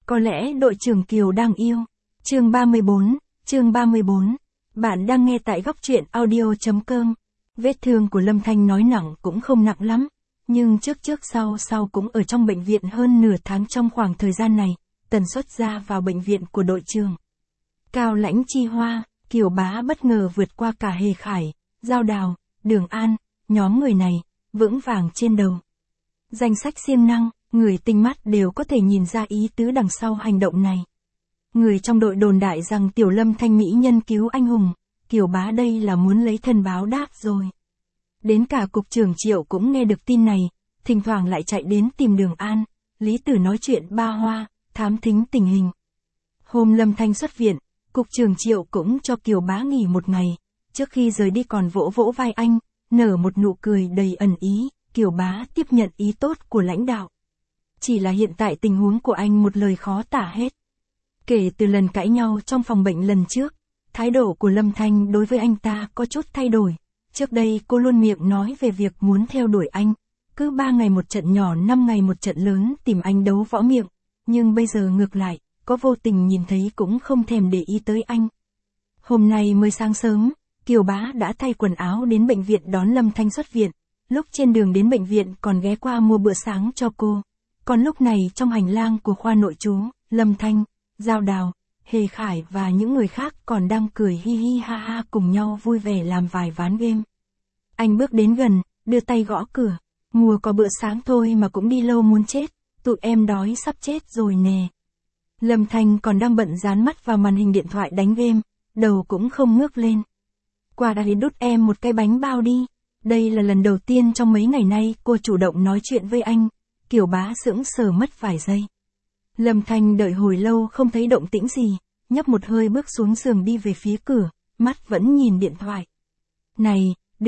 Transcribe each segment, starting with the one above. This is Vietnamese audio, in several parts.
Có lẽ đội trưởng Kiều đang yêu. Chương 34. Bạn đang nghe tại góc truyện audio.com. Vết thương của Lâm Thanh nói nặng cũng không nặng lắm, nhưng trước sau cũng ở trong bệnh viện hơn nửa tháng. Trong khoảng thời gian này, tần suất ra vào bệnh viện của đội trưởng Cao Lãnh Chi Hoa, Kiều Bá bất ngờ vượt qua cả Hề Khải, Giao Đào, Đường An, nhóm người này, vững vàng trên đầu. Danh sách siêng năng, người tinh mắt đều có thể nhìn ra ý tứ đằng sau hành động này. Người trong đội đồn đại rằng Tiểu Lâm Thanh mỹ nhân cứu anh hùng, Kiều Bá đây là muốn lấy thân báo đáp rồi. Đến cả cục trưởng Triệu cũng nghe được tin này, thỉnh thoảng lại chạy đến tìm Đường An, Lý Tử nói chuyện ba hoa, thám thính tình hình. Hôm Lâm Thanh xuất viện, cục trưởng Triệu cũng cho Kiều Bá nghỉ một ngày, trước khi rời đi còn vỗ vỗ vai anh, nở một nụ cười đầy ẩn ý. Kiều Bá tiếp nhận ý tốt của lãnh đạo. Chỉ là hiện tại tình huống của anh một lời khó tả hết. Kể từ lần cãi nhau trong phòng bệnh lần trước, thái độ của Lâm Thanh đối với anh ta có chút thay đổi. Trước đây cô luôn miệng nói về việc muốn theo đuổi anh, cứ 3 ngày một trận nhỏ 5 ngày một trận lớn tìm anh đấu võ miệng. Nhưng bây giờ ngược lại, có vô tình nhìn thấy cũng không thèm để ý tới anh. Hôm nay mới sáng sớm, Kiều Bá đã thay quần áo đến bệnh viện đón Lâm Thanh xuất viện. Lúc trên đường đến bệnh viện còn ghé qua mua bữa sáng cho cô. Còn lúc này trong hành lang của khoa nội trú, Lâm Thanh, Giao Đào, Hề Khải và những người khác còn đang cười hi hi ha ha cùng nhau vui vẻ làm vài ván game. Anh bước đến gần, đưa tay gõ cửa. Mua có bữa sáng thôi mà cũng đi lâu muốn chết, tụi em đói sắp chết rồi nè. Lâm Thanh còn đang bận dán mắt vào màn hình điện thoại đánh game, đầu cũng không ngước lên. Qua đây đút em một cái bánh bao đi. Đây là lần đầu tiên trong mấy ngày nay cô chủ động nói chuyện với anh. Kiều Bá sững sờ mất vài giây. Lâm Thanh đợi hồi lâu không thấy động tĩnh gì, nhấp một hơi bước xuống giường đi về phía cửa, mắt vẫn nhìn điện thoại. Này,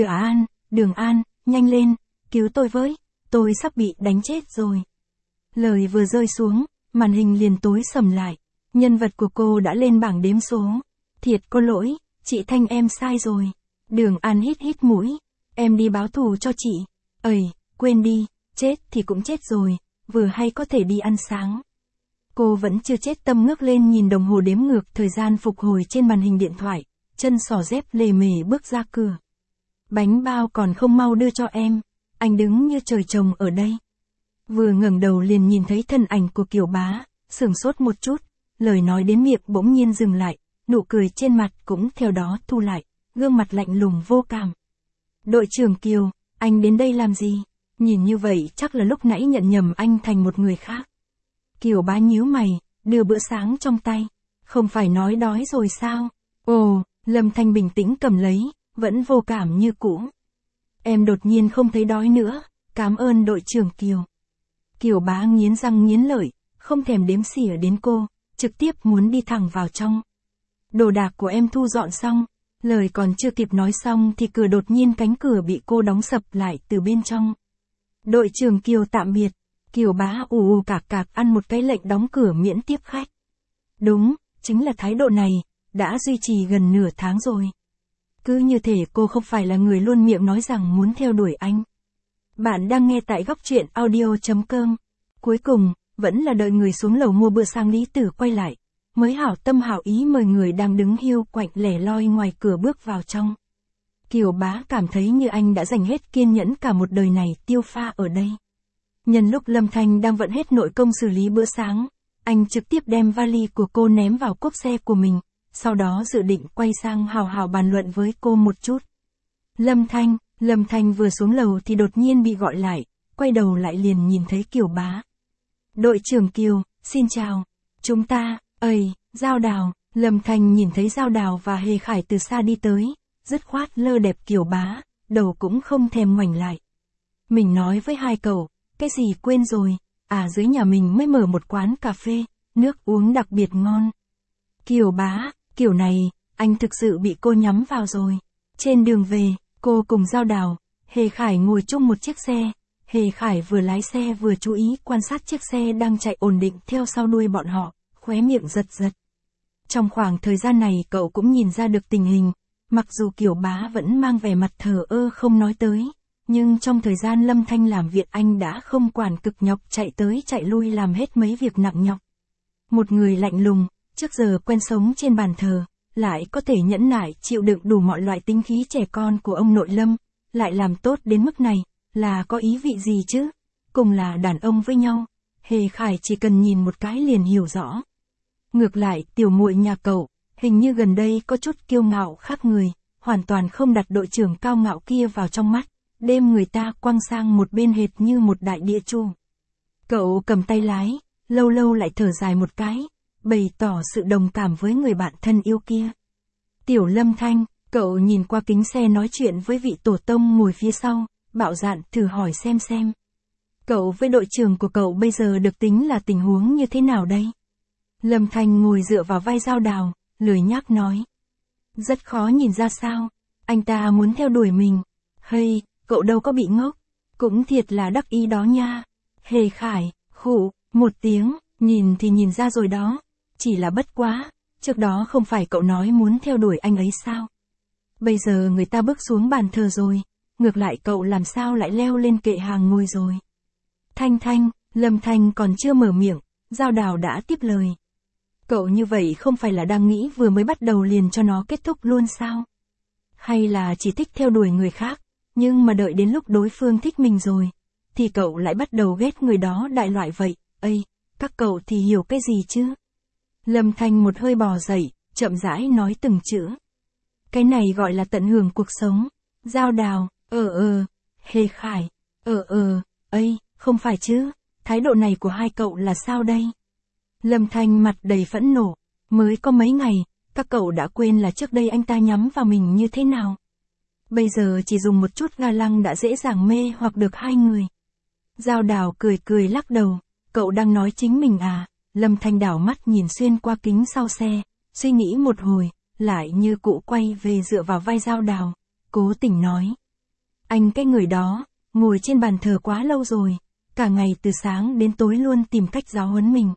Đường An, nhanh lên, cứu tôi với, tôi sắp bị đánh chết rồi. Lời vừa rơi xuống, màn hình liền tối sầm lại, nhân vật của cô đã lên bảng đếm số. Thiệt có lỗi, chị Thanh em sai rồi. Đường An hít mũi. Em đi báo thù cho chị. Quên đi, chết thì cũng chết rồi, vừa hay có thể đi ăn sáng. Cô vẫn chưa chết tâm ngước lên nhìn đồng hồ đếm ngược thời gian phục hồi trên màn hình điện thoại, chân xỏ dép lề mề bước ra cửa. Bánh bao còn không mau đưa cho em, anh đứng như trời trồng ở đây. Vừa ngẩng đầu liền nhìn thấy thân ảnh của Kiều Bá, sửng sốt một chút, lời nói đến miệng bỗng nhiên dừng lại, nụ cười trên mặt cũng theo đó thu lại, gương mặt lạnh lùng vô cảm. Đội trưởng Kiều, anh đến đây làm gì? Nhìn như vậy chắc là lúc nãy nhận nhầm anh thành một người khác. Kiều Bá nhíu mày, đưa bữa sáng trong tay. Không phải nói đói rồi sao? Ồ, Lâm Thanh bình tĩnh cầm lấy, vẫn vô cảm như cũ. Em đột nhiên không thấy đói nữa, cảm ơn đội trưởng Kiều. Kiều Bá nghiến răng nghiến lợi, không thèm đếm xỉa đến cô, trực tiếp muốn đi thẳng vào trong. Đồ đạc của em thu dọn xong. Lời còn chưa kịp nói xong thì cửa đột nhiên cánh cửa bị cô đóng sập lại từ bên trong. Đội trưởng Kiều tạm biệt. Kiều Bá ù cạc ăn một cái lệnh đóng cửa miễn tiếp khách. Đúng, chính là thái độ này, đã duy trì gần nửa tháng rồi. Cứ như thể cô không phải là người luôn miệng nói rằng muốn theo đuổi anh. Bạn đang nghe tại góc truyện audio.com. Cuối cùng, vẫn là đợi người xuống lầu mua bữa sáng Lý Tử quay lại. Mới hảo tâm hảo ý mời người đang đứng hiu quạnh lẻ loi ngoài cửa bước vào trong. Kiều Bá cảm thấy như anh đã dành hết kiên nhẫn cả một đời này tiêu pha ở đây. Nhân lúc Lâm Thanh đang vận hết nội công xử lý bữa sáng, anh trực tiếp đem vali của cô ném vào cốp xe của mình, sau đó dự định quay sang hào hào bàn luận với cô một chút. Lâm Thanh vừa xuống lầu thì đột nhiên bị gọi lại, quay đầu lại liền nhìn thấy Kiều Bá. Đội trưởng Kiều, xin chào. Chúng ta, Giao Đào, Lâm Thanh nhìn thấy Giao Đào và Hề Khải từ xa đi tới, dứt khoát lơ đẹp Kiều Bá, đầu cũng không thèm ngoảnh lại. Mình nói với hai cậu, cái gì quên rồi, dưới nhà mình mới mở một quán cà phê, nước uống đặc biệt ngon. Kiều Bá, kiểu này, anh thực sự bị cô nhắm vào rồi. Trên đường về, cô cùng Giao Đào, Hề Khải ngồi chung một chiếc xe. Hề Khải vừa lái xe vừa chú ý quan sát chiếc xe đang chạy ổn định theo sau đuôi bọn họ, khóe miệng giật. Trong khoảng thời gian này cậu cũng nhìn ra được tình hình, mặc dù Kiều Bá vẫn mang vẻ mặt thờ ơ không nói tới, nhưng trong thời gian Lâm Thanh làm việc anh đã không quản cực nhọc chạy tới chạy lui làm hết mấy việc nặng nhọc. Một người lạnh lùng, trước giờ quen sống trên bàn thờ, lại có thể nhẫn nại chịu đựng đủ mọi loại tính khí trẻ con của ông nội Lâm, lại làm tốt đến mức này, là có ý vị gì chứ? Cùng là đàn ông với nhau, Hề Khải chỉ cần nhìn một cái liền hiểu rõ. Ngược lại, tiểu muội nhà cậu, hình như gần đây có chút kiêu ngạo khác người, hoàn toàn không đặt đội trưởng cao ngạo kia vào trong mắt, đem người ta quăng sang một bên hệt như một đại địa chu. Cậu cầm tay lái, lâu lâu lại thở dài một cái, bày tỏ sự đồng cảm với người bạn thân yêu kia. Tiểu Lâm Thanh, cậu nhìn qua kính xe nói chuyện với vị tổ tông ngồi phía sau, bạo dạn thử hỏi xem. Cậu với đội trưởng của cậu bây giờ được tính là tình huống như thế nào đây? Lâm Thanh ngồi dựa vào vai Giao Đào, lười nhác nói. Rất khó nhìn ra sao, anh ta muốn theo đuổi mình. Hay, cậu đâu có bị ngốc, cũng thiệt là đắc ý đó nha. Hề Khải, khụ, một tiếng, nhìn thì nhìn ra rồi đó. Chỉ là bất quá, trước đó không phải cậu nói muốn theo đuổi anh ấy sao? Bây giờ người ta bước xuống bàn thờ rồi, ngược lại cậu làm sao lại leo lên kệ hàng ngồi rồi? Thanh, Lâm Thanh còn chưa mở miệng, Giao Đào đã tiếp lời. Cậu như vậy không phải là đang nghĩ vừa mới bắt đầu liền cho nó kết thúc luôn sao? Hay là chỉ thích theo đuổi người khác, nhưng mà đợi đến lúc đối phương thích mình rồi, thì cậu lại bắt đầu ghét người đó đại loại vậy? Ây, các cậu thì hiểu cái gì chứ? Lâm Thanh một hơi bò dậy, chậm rãi nói từng chữ. Cái này gọi là tận hưởng cuộc sống. Giao Đào, Hề Khải, ây, không phải chứ, thái độ này của hai cậu là sao đây? Lâm Thanh mặt đầy phẫn nộ, mới có mấy ngày, các cậu đã quên là trước đây anh ta nhắm vào mình như thế nào. Bây giờ chỉ dùng một chút ga lăng đã dễ dàng mê hoặc được hai người. Giao Đào cười lắc đầu, cậu đang nói chính mình à? Lâm Thanh đảo mắt nhìn xuyên qua kính sau xe, suy nghĩ một hồi, lại như cụ quay về dựa vào vai Giao Đào, cố tình nói. Anh cái người đó, ngồi trên bàn thờ quá lâu rồi, cả ngày từ sáng đến tối luôn tìm cách giáo huấn mình.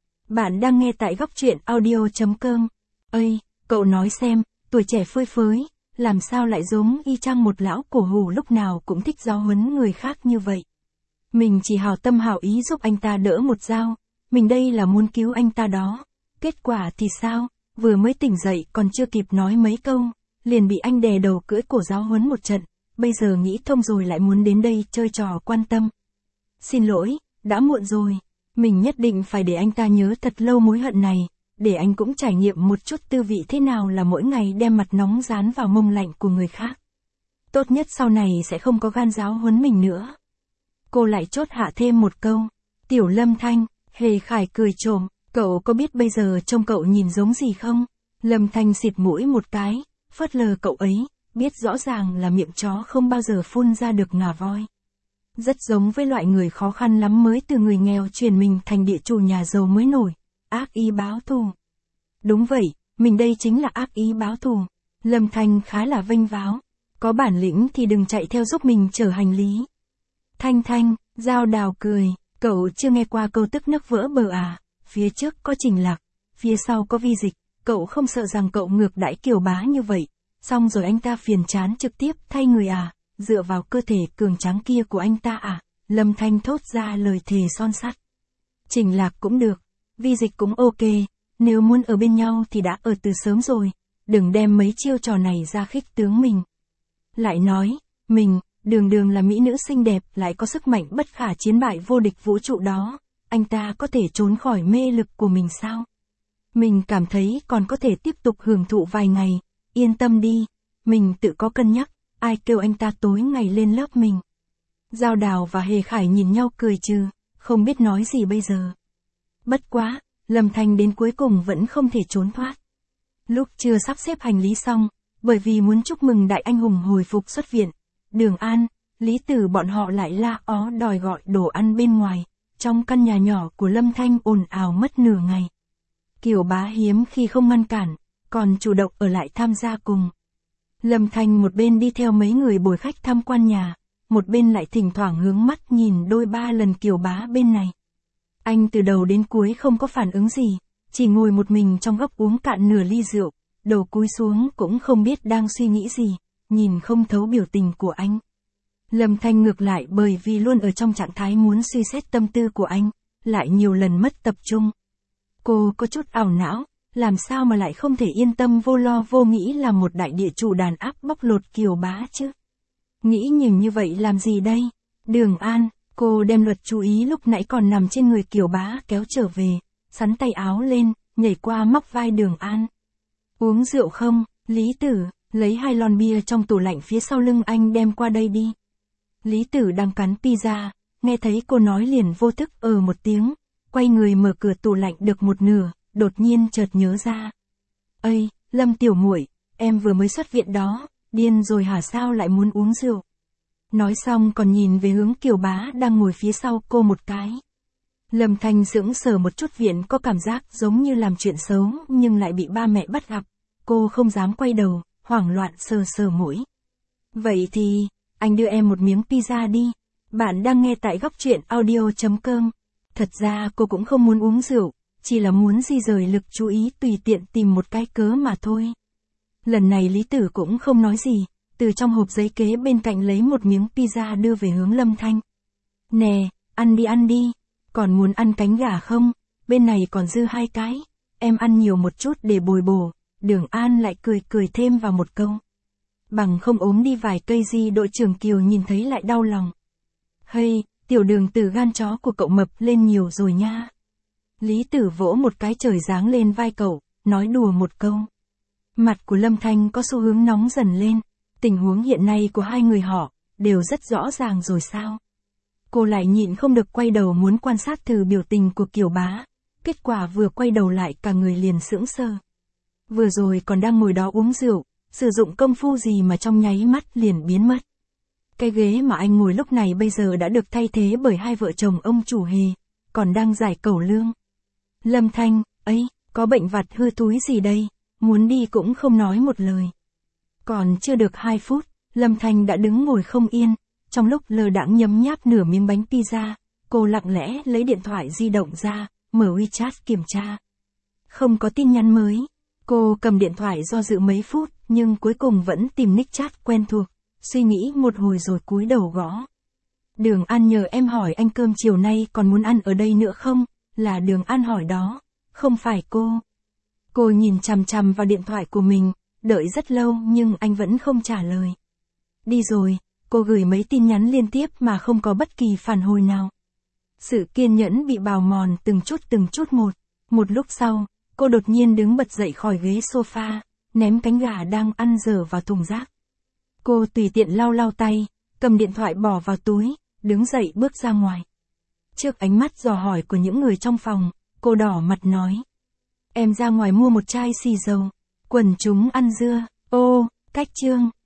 Bạn đang nghe tại góc truyện audio.com. Ây, cậu nói xem, tuổi trẻ phơi phới, làm sao lại giống y chang một lão cổ hủ lúc nào cũng thích giáo huấn người khác như vậy. Mình chỉ hảo tâm hảo ý giúp anh ta đỡ một dao, mình đây là muốn cứu anh ta đó. Kết quả thì sao, vừa mới tỉnh dậy còn chưa kịp nói mấy câu, liền bị anh đè đầu cưỡi cổ giáo huấn một trận, bây giờ nghĩ thông rồi lại muốn đến đây chơi trò quan tâm. Xin lỗi, đã muộn rồi, mình nhất định phải để anh ta nhớ thật lâu mối hận này, để anh cũng trải nghiệm một chút tư vị thế nào là mỗi ngày đem mặt nóng dán vào mông lạnh của người khác. Tốt nhất sau này sẽ không có gan giáo huấn mình nữa. Cô lại chốt hạ thêm một câu. Tiểu Lâm Thanh, Hề Khải cười trộm, cậu có biết bây giờ trông cậu nhìn giống gì không? Lâm Thanh xịt mũi một cái, phớt lờ cậu ấy, biết rõ ràng là miệng chó không bao giờ phun ra được ngà voi. Rất giống với loại người khó khăn lắm mới từ người nghèo chuyển mình thành địa chủ nhà giàu mới nổi. Ác ý báo thù. Đúng vậy, mình đây chính là ác ý báo thù. Lâm Thanh khá là vênh váo. Có bản lĩnh thì đừng chạy theo giúp mình chở hành lý. Thanh, Giao Đào cười, cậu chưa nghe qua câu tức nước vỡ bờ à? Phía trước có Trình Lạc, phía sau có Vi Dịch, cậu không sợ rằng cậu ngược đãi Kiều Bá như vậy, xong rồi anh ta phiền chán trực tiếp thay người à? Dựa vào cơ thể cường tráng kia của anh ta à? Lâm Thanh thốt ra lời thề son sắt. Trình Lạc cũng được, Vi Dịch cũng ok, nếu muốn ở bên nhau thì đã ở từ sớm rồi, đừng đem mấy chiêu trò này ra khích tướng mình. Lại nói, mình, đường là mỹ nữ xinh đẹp lại có sức mạnh bất khả chiến bại vô địch vũ trụ đó, anh ta có thể trốn khỏi mê lực của mình sao? Mình cảm thấy còn có thể tiếp tục hưởng thụ vài ngày, yên tâm đi, mình tự có cân nhắc, ai kêu anh ta tối ngày lên lớp mình. Giao Đào và Hề Khải nhìn nhau cười trừ, không biết nói gì bây giờ. Bất quá, Lâm Thanh đến cuối cùng vẫn không thể trốn thoát. Lúc chưa sắp xếp hành lý xong, bởi vì muốn chúc mừng đại anh hùng hồi phục xuất viện, Đường An, Lý Tử bọn họ lại la ó đòi gọi đồ ăn bên ngoài, trong căn nhà nhỏ của Lâm Thanh ồn ào mất nửa ngày. Kiều Bá hiếm khi không ngăn cản, còn chủ động ở lại tham gia cùng. Lâm Thanh một bên đi theo mấy người bồi khách tham quan nhà, một bên lại thỉnh thoảng hướng mắt nhìn đôi ba lần Kiều Bá bên này. Anh từ đầu đến cuối không có phản ứng gì, chỉ ngồi một mình trong góc uống cạn nửa ly rượu, đầu cúi xuống cũng không biết đang suy nghĩ gì, nhìn không thấu biểu tình của anh. Lâm Thanh ngược lại bởi vì luôn ở trong trạng thái muốn suy xét tâm tư của anh, lại nhiều lần mất tập trung. Cô có chút ảo não, làm sao mà lại không thể yên tâm vô lo vô nghĩ làm một đại địa chủ đàn áp bóc lột Kiều Bá chứ. Nghĩ nhiều như vậy làm gì đây? Đường An, cô đem luật chú ý lúc nãy còn nằm trên người Kiều Bá kéo trở về, sắn tay áo lên, nhảy qua móc vai Đường An. Uống rượu không, Lý Tử, lấy 2 lon bia trong tủ lạnh phía sau lưng anh đem qua đây đi. Lý Tử đang cắn pizza, nghe thấy cô nói liền vô thức một tiếng, quay người mở cửa tủ lạnh được một nửa, đột nhiên chợt nhớ ra. Ây, Lâm tiểu muội, em vừa mới xuất viện đó, điên rồi hả, sao lại muốn uống rượu? Nói xong còn nhìn về hướng Kiều Bá đang ngồi phía sau cô một cái. Lâm Thanh sững sờ một chút, viện có cảm giác giống như làm chuyện xấu nhưng lại bị ba mẹ bắt gặp. Cô không dám quay đầu, hoảng loạn sờ sờ mũi. Vậy thì, anh đưa em một miếng pizza đi. Bạn đang nghe tại góc truyện audio.com. Thật ra cô cũng không muốn uống rượu, chỉ là muốn di rời lực chú ý, tùy tiện tìm một cái cớ mà thôi. Lần này Lý Tử cũng không nói gì, từ trong hộp giấy kế bên cạnh lấy một miếng pizza đưa về hướng Lâm Thanh. Nè, ăn đi, còn muốn ăn cánh gà không? Bên này còn dư 2 cái, em ăn nhiều một chút để bồi bổ. Đường An lại cười thêm vào một câu. Bằng không ốm đi vài cây gì, đội trưởng Kiều nhìn thấy lại đau lòng. Hay, tiểu Đường từ gan chó của cậu mập lên nhiều rồi nha. Lý Tử vỗ một cái trời giáng lên vai cậu, nói đùa một câu. Mặt của Lâm Thanh có xu hướng nóng dần lên, tình huống hiện nay của hai người họ, đều rất rõ ràng rồi sao. Cô lại nhịn không được quay đầu muốn quan sát thử biểu tình của Kiều Bá, kết quả vừa quay đầu lại cả người liền sững sờ. Vừa rồi còn đang ngồi đó uống rượu, sử dụng công phu gì mà trong nháy mắt liền biến mất. Cái ghế mà anh ngồi lúc này bây giờ đã được thay thế bởi 2 vợ chồng ông chủ Hề, còn đang giải cẩu lương. Lâm Thanh, ấy, có bệnh vặt hư túi gì đây, muốn đi cũng không nói một lời. Còn chưa được 2 phút, Lâm Thanh đã đứng ngồi không yên, trong lúc lơ đãng nhấm nháp nửa miếng bánh pizza, cô lặng lẽ lấy điện thoại di động ra, mở WeChat kiểm tra. Không có tin nhắn mới. Cô cầm điện thoại do dự mấy phút, nhưng cuối cùng vẫn tìm nick chat quen thuộc, suy nghĩ một hồi rồi cúi đầu gõ. Đường An nhờ em hỏi anh cơm chiều nay còn muốn ăn ở đây nữa không? Là Đường An hỏi đó, không phải cô. Cô nhìn chằm chằm vào điện thoại của mình, đợi rất lâu nhưng anh vẫn không trả lời. Đi rồi, cô gửi mấy tin nhắn liên tiếp mà không có bất kỳ phản hồi nào. Sự kiên nhẫn bị bào mòn từng chút một. Một lúc sau, cô đột nhiên đứng bật dậy khỏi ghế sofa, ném cánh gà đang ăn dở vào thùng rác. Cô tùy tiện lau tay, cầm điện thoại bỏ vào túi, đứng dậy bước ra ngoài. Trước ánh mắt dò hỏi của những người trong phòng, cô đỏ mặt nói. Em ra ngoài mua một chai xì dầu, quần chúng ăn dưa, cách chương.